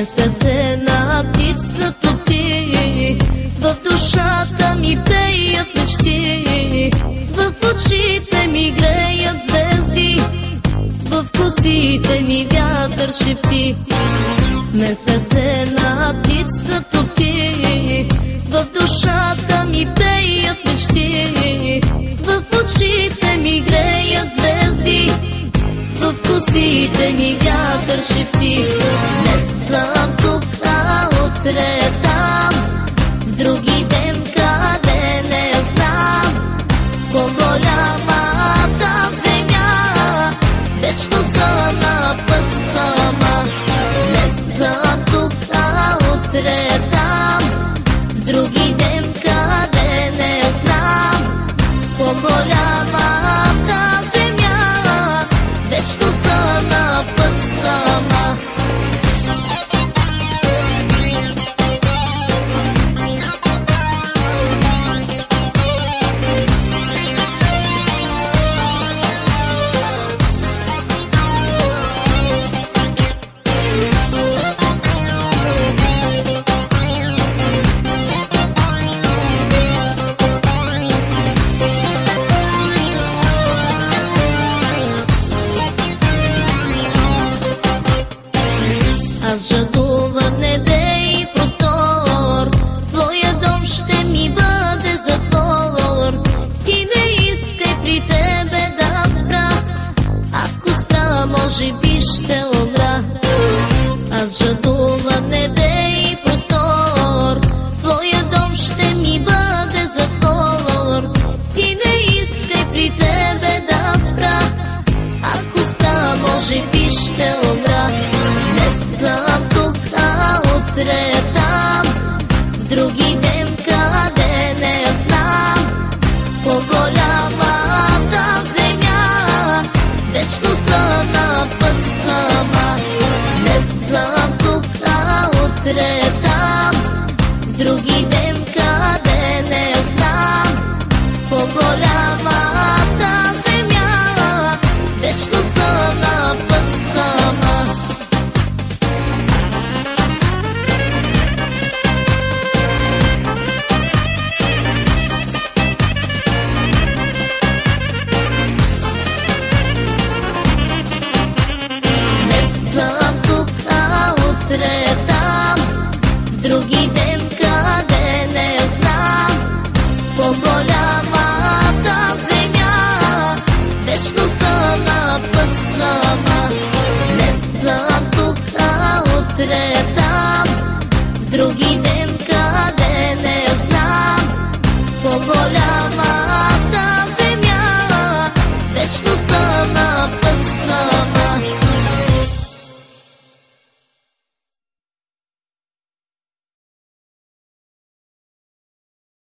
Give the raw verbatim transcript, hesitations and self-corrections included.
ме сърце на птицата ти, в душата ми пеят мечти, в очите ми греят звезди, в косите ми вятър шепти. Ме сърце на птицата ти, в душата ми пеят мечти, в очите ми греят звезди, в косите ми вятър шепти. Днес съм тук, а утре там, в други ден къде не знам. По голямата земя вечно съм на път сама. Днес съм тук, а утре там, в други ден къде не знам. По голямата земя вечно съм на път сама. Аз жадувам небе и простор, твоя дом ще ми бъде затвор. Ти не искай при тебе да спра, ако спра, може би ще умра. Аз жадувам небе и простор, твоя дом ще ми бъде затвор. Ти не искай при тебе да спра, ако спра, може би ще умра. Днес съм тук, а утре там, в други ден къде не знам. По голямата земя вечно съм на път сама. Днес съм тук, а утре там, в други ден къде не знам. По голямата земя вечно съм на път сама. Утре там, в други ден къде не знам. По голямата земя вечно съм на път сама. Днес съм тук, а утре там, в други ден къде не знам. По голямата